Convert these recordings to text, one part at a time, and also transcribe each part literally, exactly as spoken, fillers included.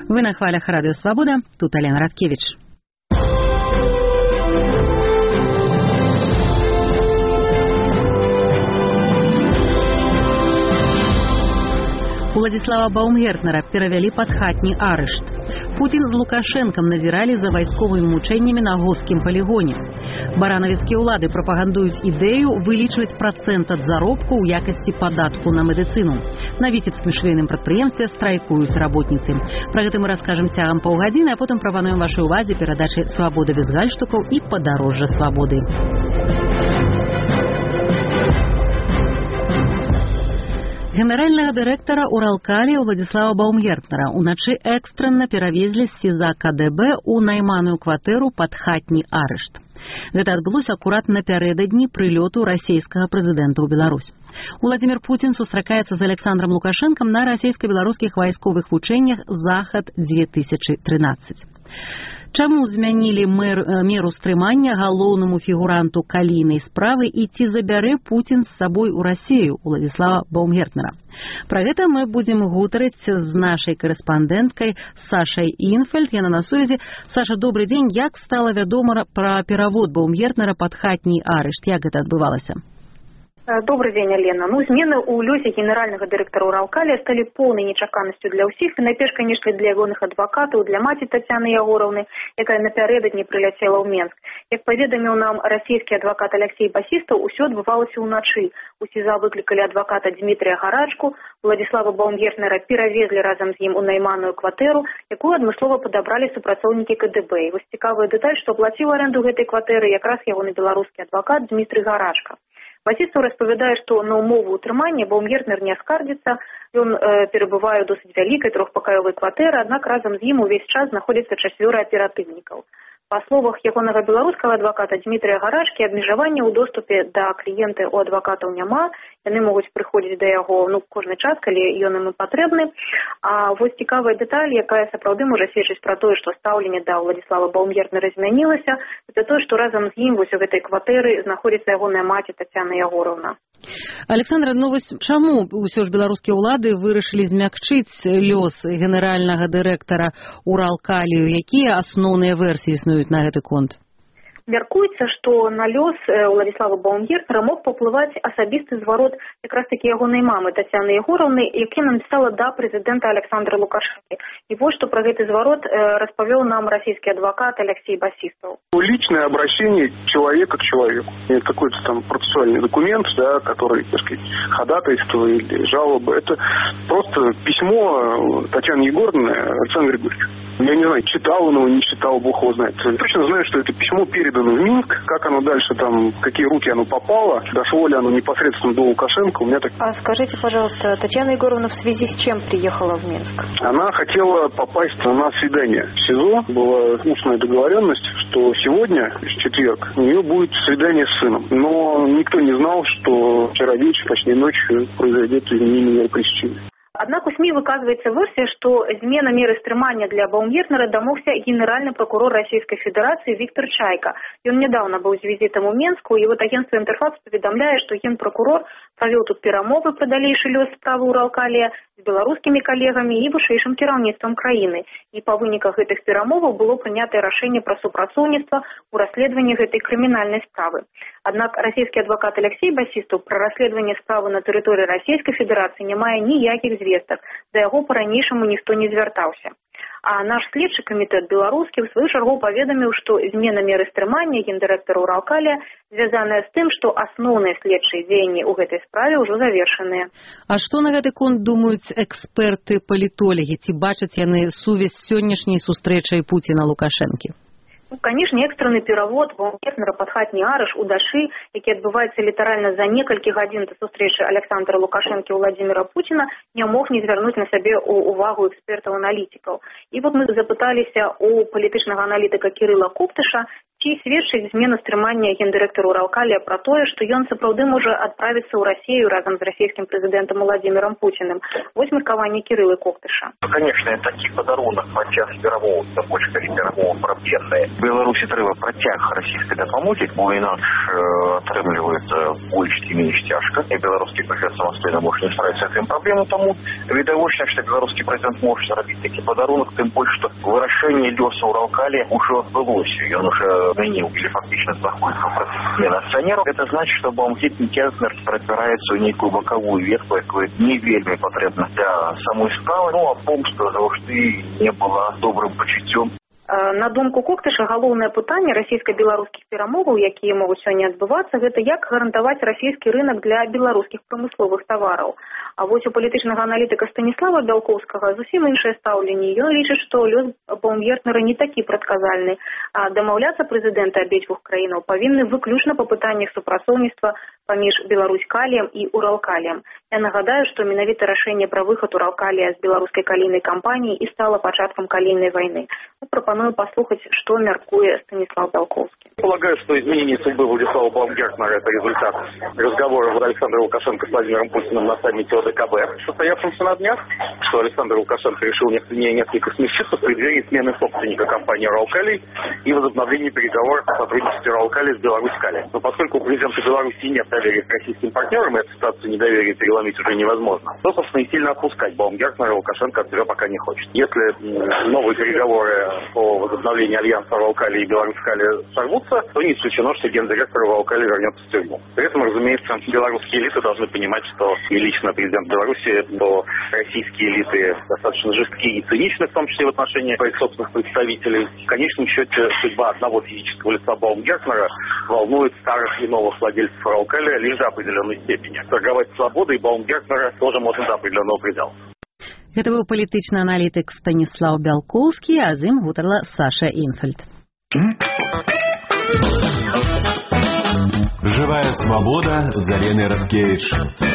Вы на хвалях Радио Свобода, тут Алена Радкевич. Уладзіслава Баумгертнера перавялі пад хатні арышт. Путін з Лукашэнкам назіралі за вайсковымі мучэннямі на Госскім палігоне. Баранавіцкія ўлады прапагандуюць ідэю вылічваць працэнт ад заробку ў якасці падатку на медыцыну. На віцебскім швейным прадпрыемстве страйкуюць работніцы. Пра гэта мы раскажам цягам паўгадзіны, а потым прапануем вашай увазе перадачы «Свабода без гальштукаў» і «Падарожжа свабоды». Генеральнага дырэктара Уралкалія Уладзіслава Баумгертнера уначы экстранна перавезлі з СІЗА КДБ у найманую кватэру пад хатні арышт. Гэта адбылося акурат напярэдадні прылёту расійскага прэзідэнта ў Беларусь. Уладзімір Пуцін сустракаецца з Александром Лукашэнкам на расійска-беларускіх вайсковых вучэннях «Захад две тысячи тринадцать». Чаму змянілі мэр, меру стрымання галоўнаму фігуранту калійнай справы і ці забярэ Пуцін з сабой у Расію Уладзіслава Баумгертнера? Пра гэта мы будзем гутарыць з нашай корэспандэнткай Сашай Інфельд. Яна на сувязі. Саша, добрый дзень. Як стала вядома пра перавод Баумгертнера пад хатні арышт? Як гэта адбывалася? Добрый день, Алена. Ну, змены у лёсе генеральнага дырэктара Уралкалія сталі поўнай нечаканасцю для ўсіх, і найперш, канешне, для ягоных адвакатаў, для маці Тацяны Ягораўны, якая напярэдадні прыляцела ў Менск. Як паведаміў нам расійскі адвакат Алексей Басістаў, усё адбывалася ўначы. У СІЗА выклікалі адваката Дмітрия Гарачку, Уладзіслава Баумгертнера перавезлі разам з ім у найманую кватэру, якую адмыслова падабралі супрацоўнікі КДБ. І вось цікавая дэталь, што аплаціў арэнду гэтай кватэры якраз ягоны беларускі адвакат Дмітрий Гарачка. Басістаў распавядае, што на ўмову ўтрымання Баумгертнер не аскардзіцца, ён э, перабывае ў досыць вялікай трохпакаёвай кватэры, аднак разам з ім увесь час знаходзіцца чацвёра аператыўнікаў. Па словах ягонага беларускага адваката Дмітрия Гарачкі, абмежавання ў доступе да кліента ў адвакатаў няма, яны могуць прыходзіць да яго ну, кожны час, калі ён ім патрэбны. А вось цікавая дэталь, якая сапраўды можа сведчыць пра тое, што стаўленне да Уладзіслава Баумгертнера змянілася, это тое, што разам з ім вось у гэтай кватэры знаходзіцца ягоная маці Тацяна Ягораўна. Александра, ну вось чаму ўсё ж беларускія ўлады вырашылі змякчыць лёс генеральнага дырэктара Уралкалію? Якія асноўныя версіі існуюць на гэты конт? Мяркуецца, што на лёс Уладзіслава Баумгертнера мог паўплываць асабісты зварот якраз такі ягонай мамы Тацяны Ягораўны, які напісала да прэзідэнта Александра Лукашэнкі. І вось што пра гэты зварот распавёў нам расійскі адвакат Алексей Басістаў. Личное обращение человека к человеку. Это какой-то там процессуальный документ, да, который, так сказать, ходатайство или жалоба. Это просто письмо Татьяны Егоровны Александру Григорьевичу. Я не знаю, читал он его, не читал, бог его знает. Я точно знаю, что это письмо передано в Минск. Как оно дальше там, в какие руки оно попало, дошло ли оно непосредственно до Лукашенко, у меня так... А скажите, пожалуйста, Татьяна Егоровна в связи с чем приехала в Минск? Она хотела попасть на свидание в СИЗО. Была устная договоренность, что сегодня, в четверг, у нее будет свидание с сыном. Но никто не знал, что вчера вечером, точнее ночью, произойдет изменение пресечения. Аднак у СМИ выказваецца версія, што змена меры стрымання для Баумгертнера дамогся генеральны прокурор Расійскай Федэрацыі Віктор Чайка. Ён нядаўна быў з візітам у Менску, і вот агентство «Інтэрфакс» паведамляе, што генпрокурор правёў тут перамовы пра далейшы лёс справы Уралкалія з беларускімі калегамі і вышэйшым кіраўніцтвам краіны. І па выніках гэтых перамоваў было прынятае рашэнне пра супрацоўніцтва ў расследаванні гэтай крымінальнай справы. Аднак расійскі адвакат Алексей Басістаў пра расследаванне справы на тэрыторыі Расійскай Федэрацыі не мае ніякіх звестак, да яго па-ранейшаму ніхто не звяртаўся. А наш следчы камітэт беларускі ў сваю чаргу паведаміў, што змена меры стрымання гендырэктара Уралкалія звязаная з тым, што асноўныя следчыя дзеянні ў гэтай справе ўжо завершаныя. А што на гэты конт думаюць эксперты-палітолагі? Ці бачаць яны сувязь з сённяшняй сустрэчай Пуціна Лукашэнкі? Ну, конечно, экстраны перавод Баумгертнера пад хатні арыш у Дашы, які адбываецца літаральна за некалькі гадзін да сустрэчы Александра Лукашэнкі і Владзіміра Пуціна, не мог не звярнуць на сябе увагу экспертаў-аналітыкаў. І вот мы запыталіся у палітычнага аналітыка Кірыла Коптыша, Ці сведчыць змена стрымання гендырэктару Уралкалія пра тое, што ён сапраўды можа адправіцца ў Расію разам з расійскім прэзідэнтам Владимиром Путиным. Вось меркаванне Кириллы Коктыша. Конечно, такі падарунак падчас перамоўства больш калі перамовы праблемныя. Беларусі трэба працяг расійскай дапамогі, бо інакш атрымліваецца больш ці менш цяжка. І беларускі прэзідэнт самастойна можа не справіцца з гэтым праблемам, таму відавочна, што беларускі прэзідэнт можа зрабіць такі падарунак, тым больш, што вырашэнне лёсу Уралкалія ўжо адбылося. Ён уже змяніў или фактично знаходіцца ў працэсе змены акцыянераў. Гэта значыць, што Баумгартнер Кязнер ператвараецца ў нейкую бакавую ветку, якая не вельмі патрэбна для самой справы. Ну, а помста заўжды не была добрым пачуццём. На думку Коктыша, галоўнае пытанне расійска-беларускіх перамоваў, якія могуць сёння адбывацца, гэта як гарантаваць расійскі рынок для беларускіх прамысловых тавараў. А вось у палітычнага аналітыка Станіслава Бялкоўскага зусім іншае стаўленне. Ён лічыць, што лёс Баумгартнера не такі прадказальны, а дамаўляцца прэзідэнты абедзвюх краінаў павінны выключна па пытаннях супрацоўніцтва паміж Беларусь-Каліем і Уралкаліем. Я нагадаю, што менавіта рашэнне пра выхад Уралкалія з беларускай калійнай кампаніі і стала пачаткам калійнай вайны. Пропоную послушать, что меркует Станислав Бялковский. Полагаю, что изменение судьбы Владислава Баумгартнера – это результат разговора Александра Лукашенко с Владимиром Путиным на саммите О Д К Б, состоявшемся на днях, что Александр Лукашенко решил несколько смягчиться в преддверии смены собственника компании «Уралкалий» и возобновления переговоров о сотрудничестве «Уралкалия» с Беларусь-Калием. Но поскольку у президента Беларуси нет доверия к российским партнерам, и эту ситуацию недоверия переломить уже невозможно, то, собственно, и сильно отпускать Баумгартнера Лукашенко от себя пока не хочет. Если новые переговоры по возобновлению альянса Уралкалия и Беларусь-Калия сорвутся, то не исключено, что гендиректор Уралкалия вернется в тюрьму. При этом, разумеется, белорусские элиты должны понимать, что и лично президент Беларуси, то российские элиты достаточно жесткие и циничны, в том числе в отношении своих собственных представителей. В конечном счете, судьба одного физического лица Баумгартнера волнует старых и новых владельцев Уралкалия лишь до определенной степени. Торговать свободой Баумгартнера тоже можно до определенного предела. Гэта быў палітычны аналітык Станіслав Бялкоўскі, а з ім гутарла Саша Інфельд. Живая свобода з Аленай Радкевіч.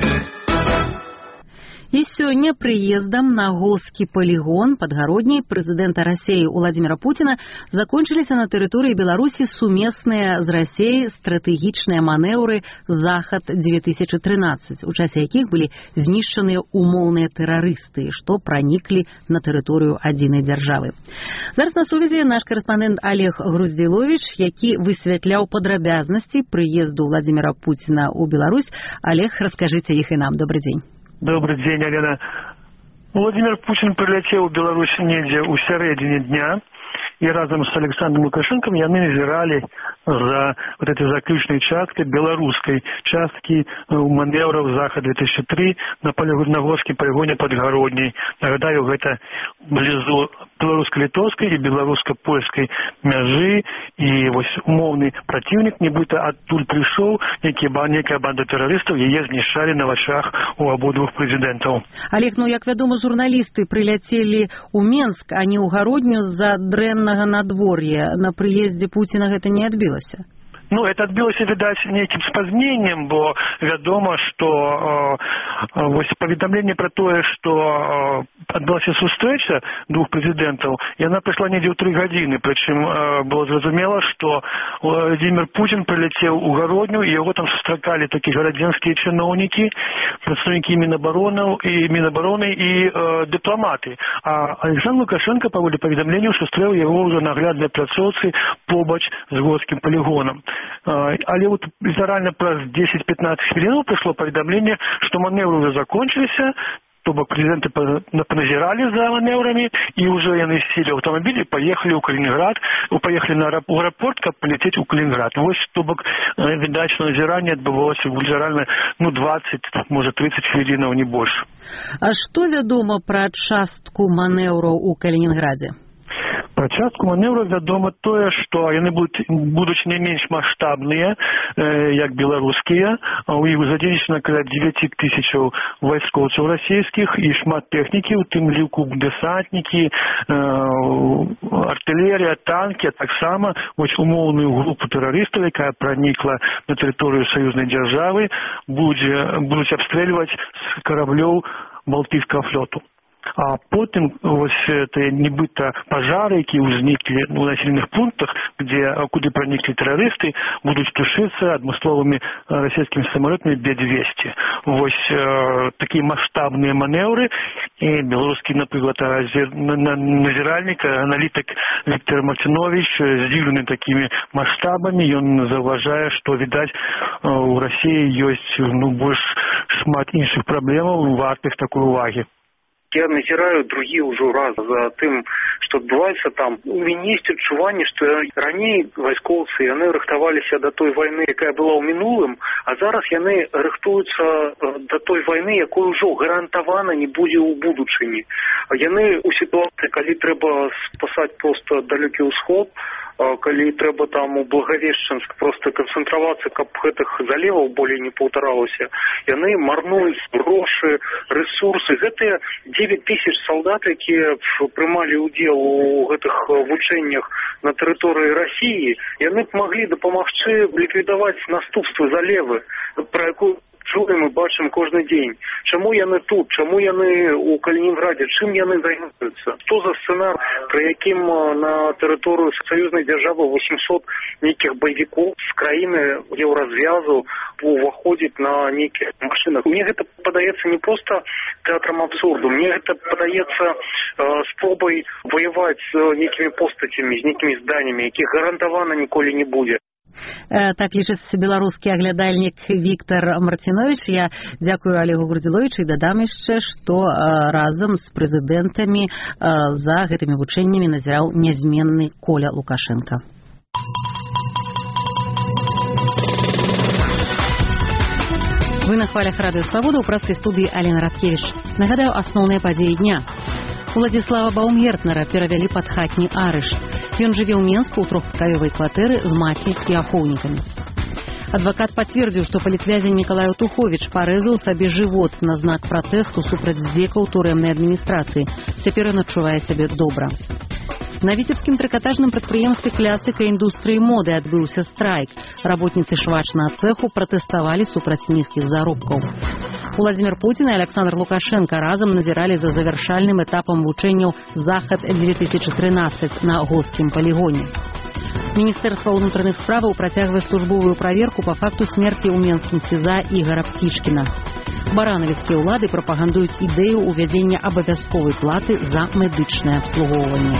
І сёння прыездам на Госкі полігон падгародняй прэзідэнта Расіі Владимира Путина закончыліся на тэрыторыі Беларусі сумесныя з Расіяй стратэгічныя манеўры «Захад-две тысячи тринадцать», у часе якіх былі знішчаныя умоўныя тэрарысты, што праніклі на тэрыторыю адзінай дзяржавы. Зараз на сувязі наш корэспандэнт Олег Груздзіловіч, які высвятляў падрабязнасці прыезду Владимира Путина ў Беларусь. Олег, раскажыце іх і нам. Добрый дзень. Добрый день, Алена. Владимир Путин прилетел в Беларусь недзе у сярэдзіне дня, и разом с Александром Лукашенко яны назирали за вот этой заключной часткой, белорусской частки маневров «Захад-две тысячи три» на, на Госкі полигоне Подгородней. Нагадаю, это близу белорусско-литовской и белорусско-польской мяжи, и вот умовный противник, нібыта оттуль пришел, некая банда террористов, ее знішчали на вачах у обоих президентов. Олег, ну, як вядома, журналисты прилетели у Менск, а не у Гародню за дрэннага надвор'я. На прыездзе Путина гэта не адбілася? Ну, это отбилося, видать, неким спазнением, бо вядома, что э, вось паведамленне про тое, что э, адбылася сустрэча двух президентов, и она пришла недзе ў три гадзіны, причем э, было зразумела, что Владимир Путин прилетел у Гародню, и его там сустракали такие гарадзенские чиновники, представники Минобороны и, Минобороны и э, дипломаты. А Александр Лукашенко, по воле паведамлення, сустрэў его уже наглядной пляцоўцы побач з Госскім полигоном. Але вот літаральна праз десять-пятнадцать хвілінаў прыйшло паведамленне, што манеўры уже закончыліся, то бок президенты поназирали за маневрами, и уже яны сели в автомобиле, поехали в Калининград, поехали на аэропорт, как полететь в Калининград. Вот, то бок, видать, что назирание отбывалось литерально, ну, двадцать, может, тридцать хвілінаў, не больше. А что вядома про частку маневраў у Калининграде? Пра частку манеўраў вядома тое, што яны будуць, будуць не менш маштабныя, э, як беларускія. У іх задзейнічана каля девять тысячаў вайскоўцаў расійскіх і шмат тэхнікі, у тым ліку дэсантнікі, э, артылерія, танкі, а таксама вось умоўную групу тэрарыстаў, якая пранікла на тэрыторыю саюзнай дзяржавы, будзе, будуць абстрэльваць з караблёў Балтыйскага флоту. А потым вось это нібыта пажары, якія ўзніклі у населеных пунктах, где куды праніклі тэрарысты, будуць тушыцца адмысловымі расійскімі самалётамі Б двести. Вось э, такія маштабныя манеўры, і беларускі, напрыклад, назіральнік, аналітык Віктор Мартинович здзіўлены такімі маштабамі. Ён заўважае, што відаць у Расіі ёсць ну больш шмат іншых праблемаў, вартых такой увагі. Я назираю другие уже раз за тем, что отбывается там. У меня есть адчуванне, что ранее войсковцы, яны рыхтаваліся до той войны, якая была ў мінулым, а зараз яны рыхтуюцца до той войны, якой ужо гарантавана не будзе ў будучыні. Яны у ситуации, калі трэба спасаць просто далёкі ўсход, калі трэба там у Благовешчанск просто канцэнтравацца, каб гэтых залеваў болей не паўтаралася, яны марнуюць грошы, рэсурсы. Гэтыя девять тысяч солдат, якія прымалі ўдзел у гэтых вучэннях на тэрыторыі Расіі, яны б маглі дапамагчы ліквідаваць наступствы залевы, пра якую чуем і бачым кожны дзень. Чаму яны тут? Чаму яны у Калінінграде? Чым яны займаюцца? Што за сцэнар, пры якім на тэрыторыю саюзнай дзяржавы восемьсот нейкіх баевікоў з краіны еўразвязу уваходзіць на нейкіх машинах? Мне гэта падаецца не проста тэатрам абсурду. Мне гэта падаецца э, спробай ваяваць з нейкімі постацямі, з нейкімі зданнямі, якіх гарантавана ніколі не будзе. Так лічыць беларускі аглядальнік Віктор Мартинович. Я дзякую Олегу Грудзіловічу і дадам яшчэ, што разам з прэзідэнтамі за гэтымі вучэннямі назіраў нязменны Коля Лукашенко. Вы на хвалях Радыё Свабода, у праскай студыі Алена Радкевіч. Нагадаю асноўныя падзеі дня. Уладзіслава Баумгертнера перавялі пад хатні арышт. Ён жыве ў Менску ў трохпакаёвай кватэры з маці і ахоўнікамі. Адвакат пацвердзіў, што палітвязень Мікалай Утуховіч парэзаў сабе жывот на знак пратэсту супраць здзекаў турэмнай адміністрацыі. Цяпер ён адчувае сябе добра. На віцебскім трыкатажным прадпрыемстве клясыка індустрыі моды адбыўся страйк. Работніцы швачнага цэху пратэставалі супраць нізкіх заробкаў. Владимир Путин и Александр Лукашенко разом назирали за завершальным этапом вучэнняў «Захад-две тысячи тринадцать» на Госскім полигоне. Министерство внутренних справаў працягвае службовую проверку по факту смерти ў менскім СІЗА Ігора Птічкіна. Баранавіцкія ўлады прапагандуюць ідэю ўвядзення абавязковай платы за медычнае абслугоўванне.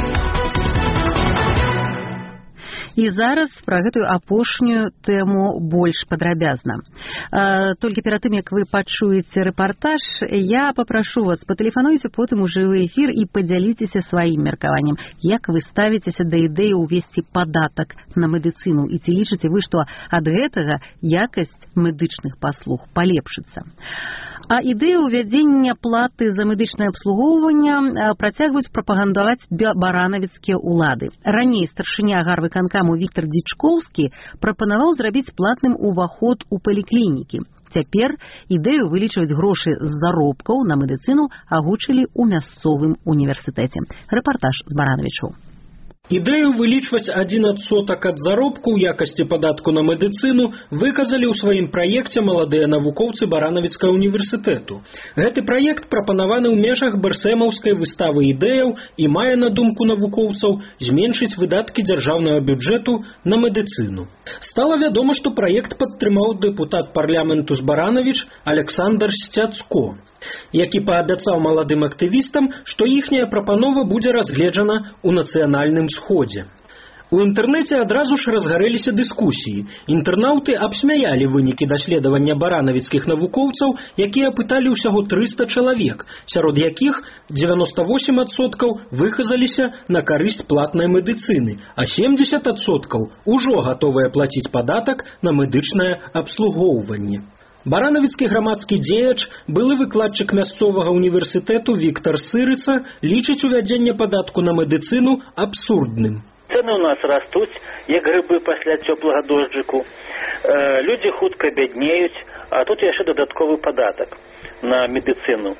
І зараз пра гэтую апошнюю тэму больш падрабязна. А, толькі перад тым, як вы пачуеце рэпартаж, я папрашу вас, патэлефануйце потым у жывы эфір і падзяліцеся сваім меркаваннем. Як вы ставіцеся да ідэі ўвесці падатак на медыцыну? І ці лічыце вы, што ад гэтага якасць медычных паслуг палепшыцца? А ідэю ўвядзення платы за медычнае абслугоўванне працягваюць прапагандаваць баранавіцкія ўлады. Раней старшыня гарвыканкаму Віктор Дзічкоўскі прапанаваў зрабіць платным уваход у паліклінікі. Цяпер ідэю вылічваць грошы з заробкаў на медыцыну агучылі ў мясцовым універсітэце. Рэпартаж з Баранавічу. Ідэю вылічваць адзін адсотак ад заробку ў якасці падатку на медыцыну выказалі ў сваім праекце маладыя навукоўцы Баранавіцкага універсітэту. Гэты праект прапанаваны ў межах бэрсэмаўскай выставы ідэяў і мае, на думку навукоўцаў, зменшыць выдаткі дзяржаўнага бюджэту на медыцыну. Стала вядома, што праект падтрымаў дэпутат парламенту з Баранавіч Александр Сцяцко, які паабяцаў маладым актывістам, што іхняя прапанова будзе разгледжана ў нацыянальным сходзе. У інтэрнэце адразу ж разгарэліся дыскусіі. Інтэрнаўты абсмяялі вынікі даследавання баранавіцкіх навукоўцаў, якія апыталі ўсяго трыста чалавек, сярод якіх дзевяноста восем адсоткаў выказаліся на карысць платнай медыцыны, а семьдесят адсоткаў ужо гатовыя плаціць падатак на медычнае абслугоўванне. Баранавіцкі грамадскі дзеяч, былы выкладчык мясцовага універсітэту Віктор Сырыца лічыць увядзенне падатку на медыцыну абсурдным. Цэны ў нас растуць, як грыбы пасля цёплага дожджыку. Э, людзі хутка бяднеюць, а тут яшчэ дадатковы падатак на медыцыну.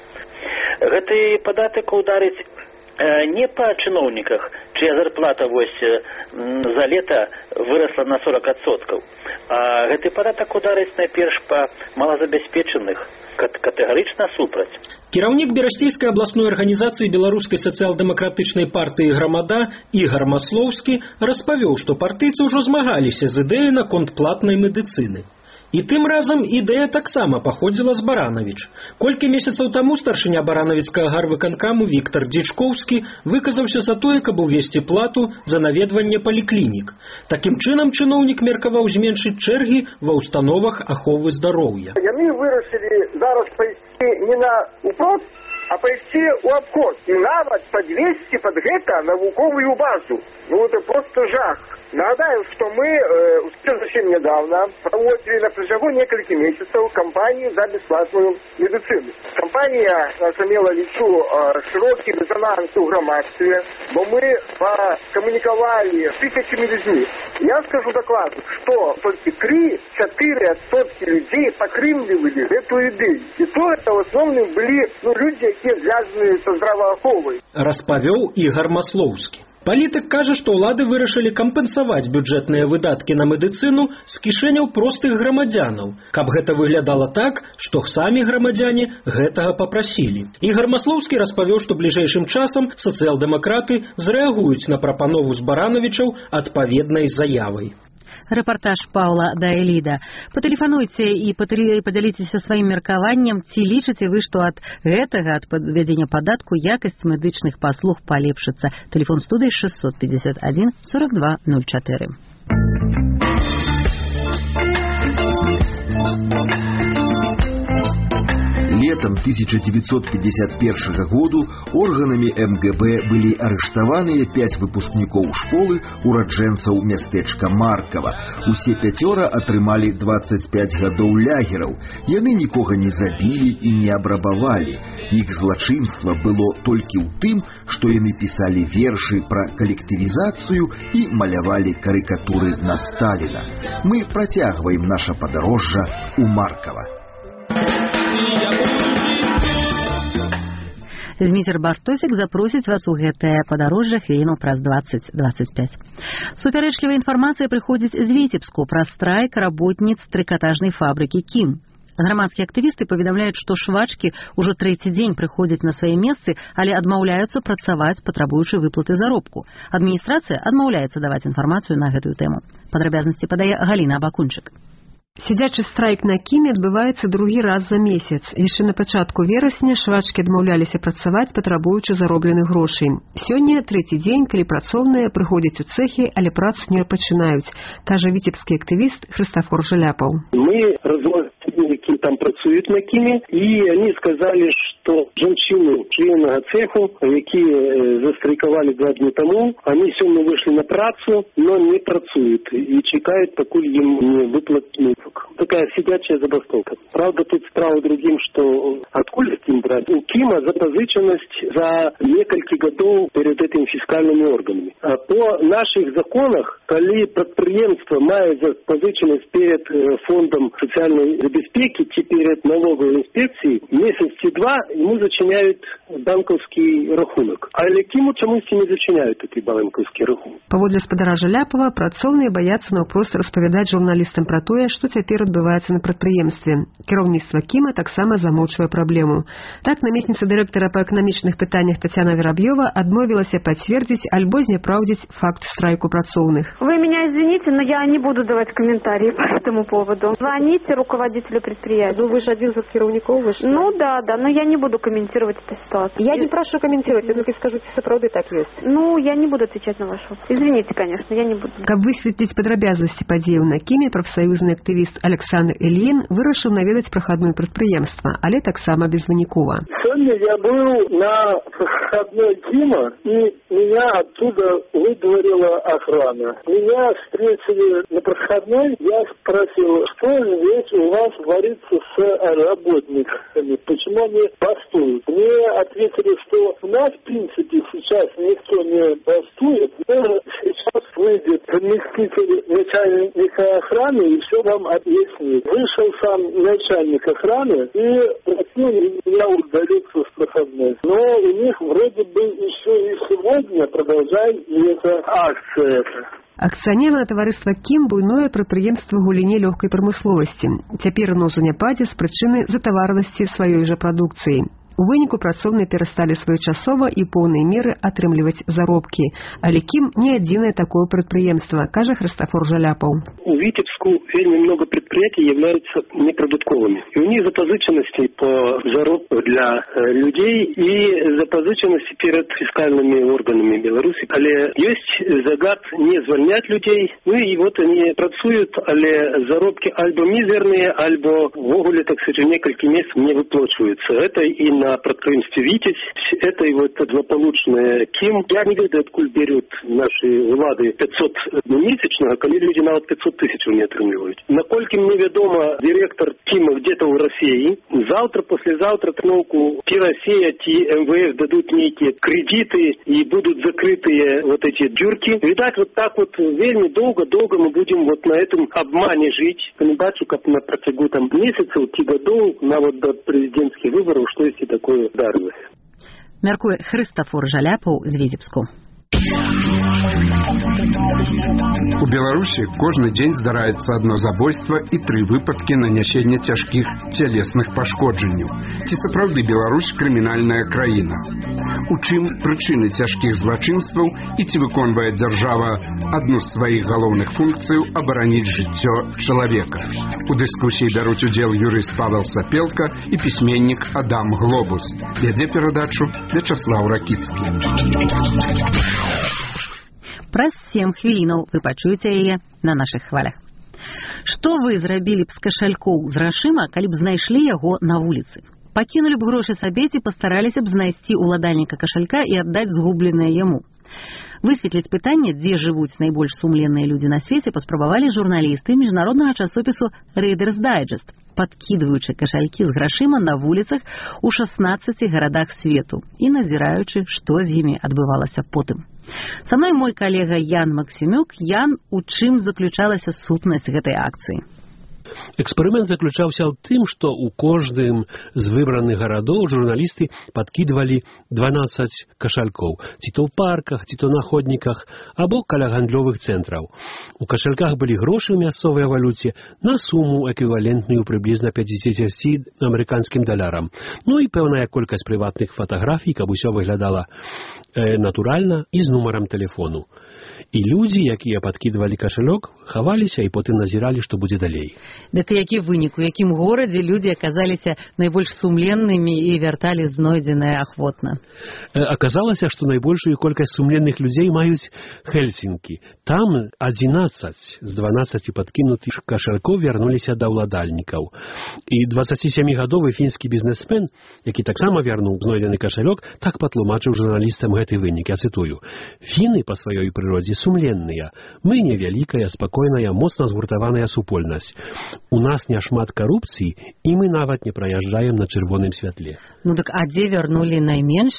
Гэты падатак ударыць э, не па чыноўніках, чыя зарплата вось э, за лета вырасла на сорок адсоткаў. А гэты падатак ударыць найперш па малазабяспечаных, катэгарычна супраць. Кіраўнік Берасцейскай абласной арганізацыі беларускай сацыял-дэмакратычнай партыі «Грамада» Ігар Маслоўскі распавёў, што партыйцы ўжо змагаліся з ідэяй наконт платнай медыцыны. І тым разам ідэя таксама паходзіла з Баранавіч. Колькі месяцаў таму старшыня баранавіцкага гарвыканкаму Віктор Дзічкоўскі выказаўся за тое, каб увесці плату за наведванне паліклінік. Такім чынам чыноўнік меркаваў зменшыць чэргі ва ўстановах аховы здароўя. Яны вырашылі зараз пайсці не на упрост, а пайсці ў абход. І нават падвесці пад гэта навуковую базу. Ну, это просто жах. Нагадаю, что мы э, совсем недавно проводили на протяжении нескольких месяцев кампанию за бесплатную медицину. Компания имела лицу э, широкий резонанс в громадстве, но мы коммуниковали с тысячами людьми. Я скажу докладу, что только три-четыре сотки людей покрывливали эту идею. И то это в основном были ну, люди, которые связаны со здравооховой. Распавёў Ігар Маслоўскі. Палітык кажа, што ўлады вырашылі кампенсаваць бюджэтныя выдаткі на медыцыну з кішэняў простых грамадзянаў, каб гэта выглядала так, што самі грамадзяне гэтага папрасілі. Ігар Маслоўскі распавёў, што бліжэйшым часам сацыял-дэмакраты зрэагуюць на прапанову з Баранавічаў адпаведнай заявай. Рэпартаж Паўла Дайліда. Патэлефануйце і падзяліцеся сваім меркаваннем, ці лічыце вы, што ад гэтага, ад падвядзення падатку, якасць медычных паслуг палепшыцца. Тэлефон студыі шестьсот пятьдесят один сорок два ноль четыре. Летом тысяча девятьсот пятьдесят первого году органами эм гэ бэ былі арыштаваныя пяць выпускнікоў школы ураджэнцаў мястэчка Маркава. Усе пяцёра атрымалі двадцать пять гадоў лягераў. Яны нікога не забілі і не абрабавалі. Іх злачынства было толькі ў тым, што яны пісалі вершы пра калектывізацыю і малявалі карыкатуры на Сталіна. Мы працягваем наша падарожжа ў Маркава. Зміцер Бартосік запросіць вас у гэтае падарожжа хвілінаў праз двадцать двадцать пять. Супярэчлівая інфармацыя прыходзіць з Віцебску пра страйк работніц трыкатажнай фабрыкі «Кім». Грамадскія актывісты паведамляюць, што швачкі ўжо трэці дзень прыходзяць на свае месцы, але адмаўляюцца працаваць, патрабуючы выплаты заробку. Адміністрацыя адмаўляецца даваць інфармацыю на гэтую тэму. Падрабязнасці падае Галіна Абакунчык. Сядзячы страйк на Кіме адбываецца другі раз за месяц. Яшчэ на пачатку верасня швачкі адмаўляліся працаваць, патрабуючы заробленых грошай. Сёння трэці дзень, калі працоўныя прыходзяць у цэхі, але працу не пачынаюць, кажа віцебскі актывіст Хрыстафор Жаляпаў. Мы разловили, кім там працуюць на Кіме, і они сказали, што жанчыны членага цеху, якія застрайкавалі два дні таму, они сёння выйшлі на працу, но не працуюць і чекаюць, пакуль ім не выплатили. Такая сидячая забастовка. Правда, тут справа другим, что откуда Ким брать? У Кима запозыченность за несколько годов перед этими фискальными органами. А по наших законах, коли предприемство мает запозыченность перед фондом социальной безопасности, перед налоговой инспекцией, месяц и два ему зачиняют банковский рахунок. А Киму чомусь не зачиняют эти банковский рахунок. Паводле спадара Жаляпова, працоўныя баяцца наўпрост распавядаць журналістам пра тое, што цяпер адбываецца на прадпрыемстве. Кіраўніцтва Кіма таксама замоўчвае праблему. Так, намесніца дырэктара па эканамічных пытаннях Татьяна Воробьева адмовілася пацвердзіць альбо знеправдзіць факт страйку працоўных. Вы меня извините, но я не буду давать комментарии по этому поводу. Звоните руководителю предприятия. Ну, вы же один из кіраўнікоў, вы же... Ну, да, да, но я не буду комментировать эту ситуацию. Я не прошу комментировать, вы только скажите, сапраўды так есть. Ну, я не буду отвечать на ваш вопрос. Извините, конечно, я не буду. Каб высветліць падрабязнасці падзеяў на Кіме, прафсаюзны актывіст Александр Ильин вырашыў наведаць прахадное прадпрыемства, але таксама безвынікова. Сегодня я был на проходной Кима, и меня оттуда выдворила охрана. Меня встретили на проходной, я спросил, что здесь у вас творится с работниками, почему они бастуют. Мне ответили, что у нас, в принципе, сейчас никто не бастует, но сейчас выйдет заместитель начальника охраны и все вам объяснит. Вышел сам начальник охраны и просил меня удалиться с проходной. Но у них вроде бы еще и сегодня продолжает эта акция. Акцыянернае таварыства «Кім» буйное прадпрыемства ў галіне лёгкай прамысловасці. Цяпер яно ў заняпадзе з прычыны затаваранасці сваёй жа прадукцыі. У выніку працоўныя перасталі своечасова і поўнай меры атрымліваць заробкі. Але «Кім» не адзінае такое прадпрыемства, кажа Христофор Жаляпаў. У Витебску вельмі много предприятий являются неприбытковыми. И у них запозыченности по заработку для э, людей и запозыченности перед фискальными органами Беларуси. Але есть загад не звольнять людей. Ну и вот они працуют, але заробки альбо мизерные, альбо в огуле, так сказать, несколько месяцев не выплачиваются. Это и на прадпрыемстве «Витязь», это и вот злополучное «Кім». Я не ведаю, откуда берут наши улады пятьсот месячного, когда люди нават пятьсот тысяч не отрымливают. Накольки мне ведомо, директор «Кіма» где-то в России. Завтра, послезавтра тноку ти Россия, ти эм вэ эф дадут некие кредиты и будут закрытые вот эти дюрки. Видать, вот так вот вельми долго-долго мы будем вот на этом обмане жить. Не бачу, как на протягу там месяцев, ти годов, на вот до президентских выборов, что есть такое дарылось. Мяркуе Христофор Жаляпаў з Віцебску. У Беларусі кожны дзень здараецца адно забойства і тры выпадкі нанясення цяжкіх цялесных пашкоджанняў. Ці сапраўды Беларусь крымінальная краіна? У чым прычыны цяжкіх злачынстваў і ці выконвае дзяржава адну з сваіх галоўных функцыяў абараніць жыццё чалавека? У дыскусіі бяруць удзел юрыст Павел Сапелка і пісьменнік Адам Глобус. Вядзе перадачу Вячаслаў Ракіцкі. Праз сем хвілінаў вы пачуеце яе на нашых хвалях. Што вы зрабілі б з кашалькоў з грашыма, калі б знайшлі яго на вуліцы? Пакінулі б грошы сабе ці пастараліся б знайсці ўладальніка кашалька і аддаць згубленае яму? Высветліць пытанне, дзе жывуць найбольш сумленныя людзі на свеце, паспрабавалі журналісты міжнароднага часопісу Reader's Digest, падкідваючы кашалькі з грашыма на вуліцах у шаснаццаці гарадах свету і назіраючы, што з імі адбывалася потым. Са мной мой калега Ян Максімюк. Ян, у чым заключалася сутнасць гэтай акцыі? Эксперымент заключаўся ў тым, што ў кожным з выбраных гарадоў журналісты падкідвалі дванаццаць кашалькоў, ці то ў парках, ці то на ходніках, або каля гандлёвых цэнтраў. У кашальках былі грошы ў мясцовай валюце на суму эквівалентную прыблізна пяцьдзесяці амерыканскім далярам. Ну і пэўная колькасць прыватных фатаграфій, каб усё выглядала э, натуральна і з нумарам тэлефону. І людзі, якія падкідвалі кашалёк, хаваліся і потым назіралі, што будзе далей. Дык які вынік, у якім горадзе людзі аказаліся найбольш сумленнымі і вярталі знойдзенае ахвотна? Аказалася, што найбольшую колькасць сумленных людзей маюць Хельсінкі. Там адзінаццаць з дванаццаці падкінутых кашалькоў вярнуліся да ўладальнікаў. І дваццацісямігадовы фінскі бізнесмен, які таксама вярнуў знойдзены кашалёк, так патлумачыў журналістам гэты вынік. Я цытую: «Фіны па сваёй прыродзе сумленныя. Мы невялікая, спакойная, моцна згуртаваная супольнасць. У нас няшмат карупцыі, і мы нават не праязджаем на чырвоным святле». Ну так а дзе вярнулі найменш?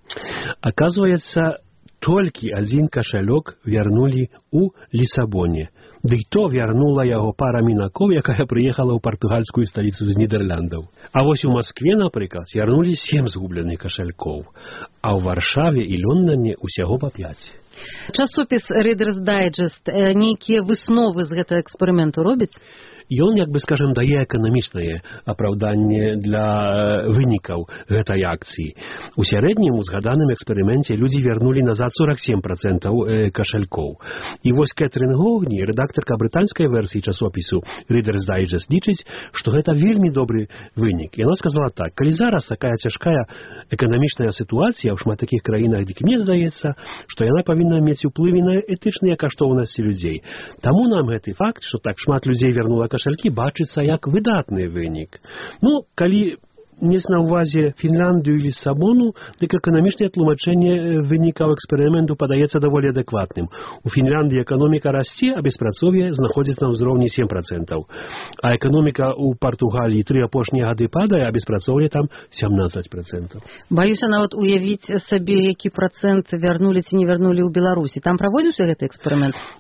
Аказваецца, толькі адзін кашалёк вярнулі ў Лісабоне. Дый то вярнула яго пара мінакоў, якая прыехала ў партугальскую сталіцу з Нідерландаў. А вось у Маскве, напрыклад, вярнулі сем згубленых кашалькоў, а ў Варшаве і Лондоне усяго па пяць. Часопіс Reader's Digest нейкія высновы з гэтага эксперыменту робіць? Ён, як бы скажем, дае эканамічнае апраўданне для вынікаў гэтай акцыі. У сярэднім у згаданым эксперыменце людзі вярнулі назад сорок семь процентаў кашалькоў. І вось Кэтрин Гогні, рэдактарка брытанскай версіі часопісу Reader's Digest, лічыць, што гэта вельмі добры вынік. Яна сказала так: калі зараз такая цяжкая эканамічная сітуацыя ў шмат такіх краінах, дык мне здаецца, што яна павінна мець уплыве на этычныя каштоўнасці людзей. Таму нам гэты факт, што так шмат людзей вярнула кашалькі, бачыцца як выдатны вынік. Ну, калі мець на ўвазе Фінляндыю і Лісабону, дык эканамічнае тлумачэнне вынікаў эксперыменту падаецца даволі адэкватным. У Фінляндыі эканоміка расце, а беспрацоўе знаходзіцца на ўзроўні сем процентаў. А эканоміка ў Партугаліі тры апошнія гады падае, а беспрацоўе там семнадцать процентаў. Баюся нават уявіць сабе, які працэнт вярнулі ці не вярнулі ў Беларусі. Там праводзіўся гэты эксперымент?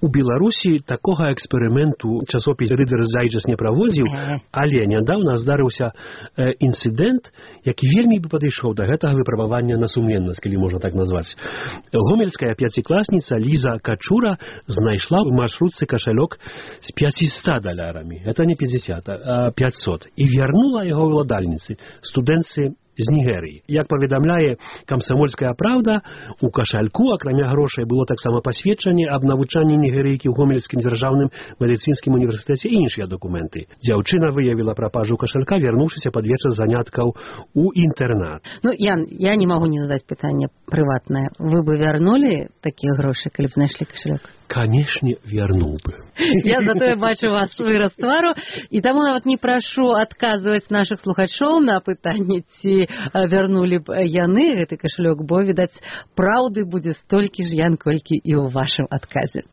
У Беларусі такога эксперыменту часопіс Reader's Digest не праводзіў, але нядаўна здарыўся э, інцыдэнт, які вельмі бы падышоў да гэтага выпрабавання на сумленнасць, калі можна так назваць. Гомельская пяцікласніца Ліза Качура знайшла ў маршрутцы кашалёк з пятьсот далярамі. Это не пятьдесят, а пятьсот. І вярнула яго ўладальніцы, студэнтцы з Нігерыі. Як паведамляе «Камсамольская правда», у кашальку, акрамя грошай, было таксама пасведчанне аб навучанні нігерыйкі ў Гомельскім дзяржаўным медыцынскім універсітэце і іншыя дакументы. Дзяўчына выявіла прапажу кашалька, вярнуўшыся пад вечар заняткаў у інтэрнат. Ну, Ян, я не магу не задаць пытанне прыватнае. Вы бы вярнулі такія грошы, калі б знайшлі кашалёк? Канешне, вярнуў бы. Я затое бачу вас выраз твару, і таму нават не прашу адказваць нашых слухачоў на пытанне, ці вярнулі б яны гэты кашалёк, бо, відаць, праўды будзе столькі ж, Ян, колькі і ў вашым адказе.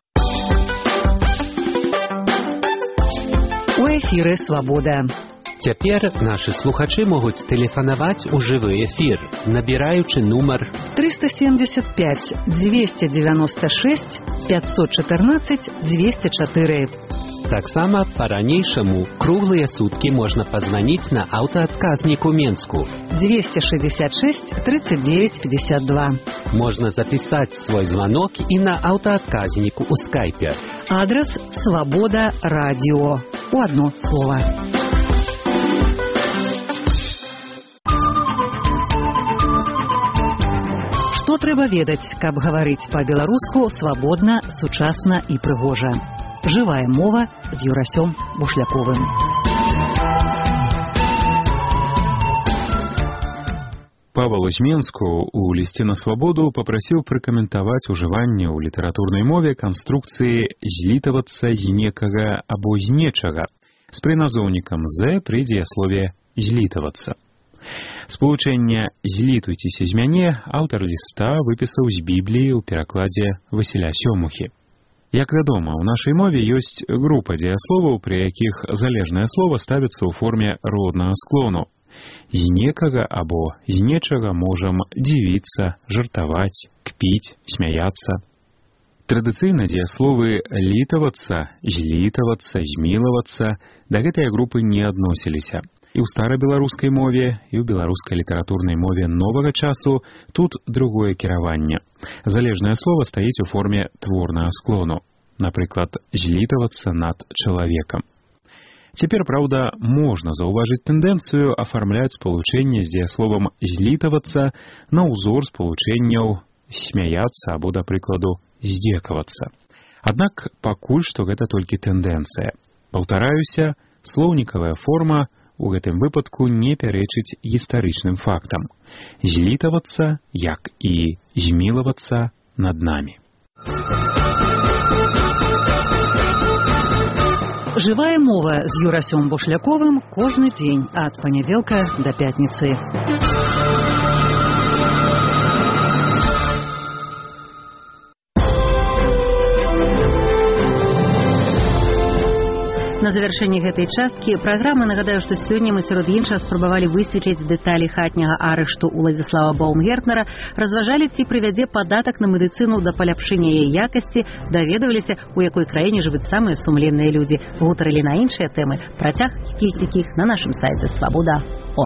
У эфіры «Свабода». Цяпер нашы слухачы могуць тэлефанаваць у жывы эфір, набіраючы нумар триста семьдесят пять двести девяносто шесть пятьсот четырнадцать двести четыре. Таксама па-ранейшаму круглыя суткі можна пазваніць на аўтаадказнік у Менску двести шестьдесят шесть тридцать девять пятьдесят два. Можна запісаць свой званок і на аўтаадказніку ў скайпе. Адрес «Свабода радио». У одно слово. Што трэба ведаць, каб гаварыць па-беларуску свабодна, сучасна і прыгожа. Жывая мова з Юрасём Бушляковым. Павел з Менску у лісце на свабоду папрасіў пракаментаваць ужыванне ў літаратурнай мове канструкцыі «злітавацца з некага або з нечага» з прыназоўнікам «з» пры дзеяслове «злітавацца». Спалучэнне «злітуйцеся з мяне» аўтар ліста выпісаў з Бібліі ў перакладзе Васіля Сёмухі. Як вядома, у нашай мове ёсць група дзеясловаў, пры якіх залежнае слова ставіцца ў форме роднага склону. З некага або з нечага можам дзівіцца, жартаваць, кпіць, смяяцца. Традыцыйна дзеясловы «літавацца», «злітавацца», «змілавацца» да гэтай групы не адносіліся. І ў старабеларускай мове, і ў беларускай літаратурнай мове новага часу тут другое кіраванне. Залежнае слова стаіць у форме творнага склону. Напрыклад, «злітавацца над чалавекам». Цяпер, праўда, можна заўважыць тэндэнцыю афармляць спалучэнне з дзеясловам «злітавацца» на ўзор спалучэнняў «смяяцца» або, да прыкладу, «здзекавацца». Аднак пакуль што гэта толькі тэндэнцыя. Паўтараюся, слоўнікавая форма у гэтым выпадку не пярэчыць гістарычным фактам. Злітавацца, як і змілавацца над намі. Жывая мова з Юрасём Бушляковым кожны дзень ад панядзелка да пятніцы. На завяршэнні гэтай часткі праграмы нагадаю, што сёння мы сярод іншага спрабавалі высветліць дэталі хатняга арышту Уладзіслава Баумгертнера, разважалі, ці прывядзе падатак на медыцыну да паляпшэння яе якасці, даведаваліся, у якой краіне жывуць самыя сумленныя людзі, гутарылі на іншыя тэмы. Працяг якіх-якіх на нашым сайце «Свабода».